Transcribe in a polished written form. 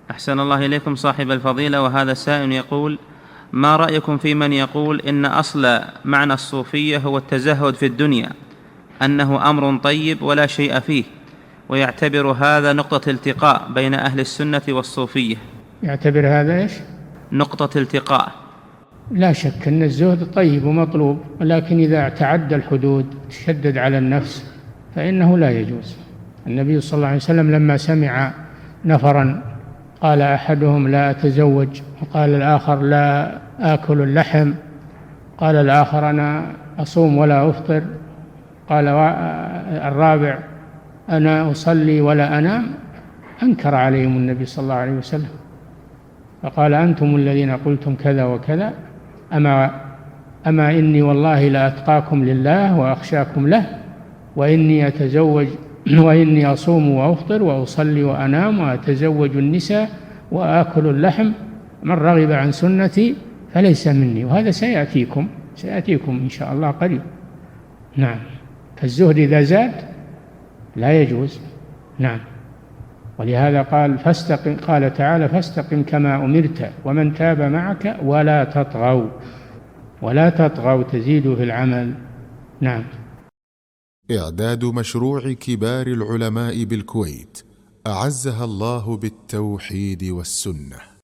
أحسن الله إليكم صاحب الفضيلة. وهذا سائل يقول: ما رأيكم في من يقول إن أصل معنى الصوفية هو التزهد في الدنيا، أنه أمر طيب ولا شيء فيه، ويعتبر هذا نقطة التقاء بين أهل السنة والصوفية؟ يعتبر هذا إيش؟ نقطة التقاء. لا شك أن الزهد طيب ومطلوب، ولكن إذا تعدى الحدود تشدد على النفس فإنه لا يجوز. النبي صلى الله عليه وسلم لما سمع نفرا قال أحدهم: لا أتزوج، وقال الآخر: لا آكل اللحم، قال الآخر: أنا أصوم ولا أفطر، قال الرابع: أنا أصلي ولا أنام، أنكر عليهم النبي صلى الله عليه وسلم فقال: أنتم الذين قلتم كذا وكذا، أما إني والله لأتقاكم لله وأخشاكم له، وإني أتزوج وإني أصوم وأفطر وأصلي وأنام وأتزوج النساء وآكل اللحم، من رغب عن سنتي فليس مني. وهذا سيأتيكم إن شاء الله قريب. نعم. فالزهد إذا زاد لا يجوز. نعم. ولهذا قال تعالى: فاستقم كما أمرت ومن تاب معك ولا تطغوا تزيدوا في العمل. نعم. إعداد مشروع كبار العلماء بالكويت أعزها الله بالتوحيد والسنة.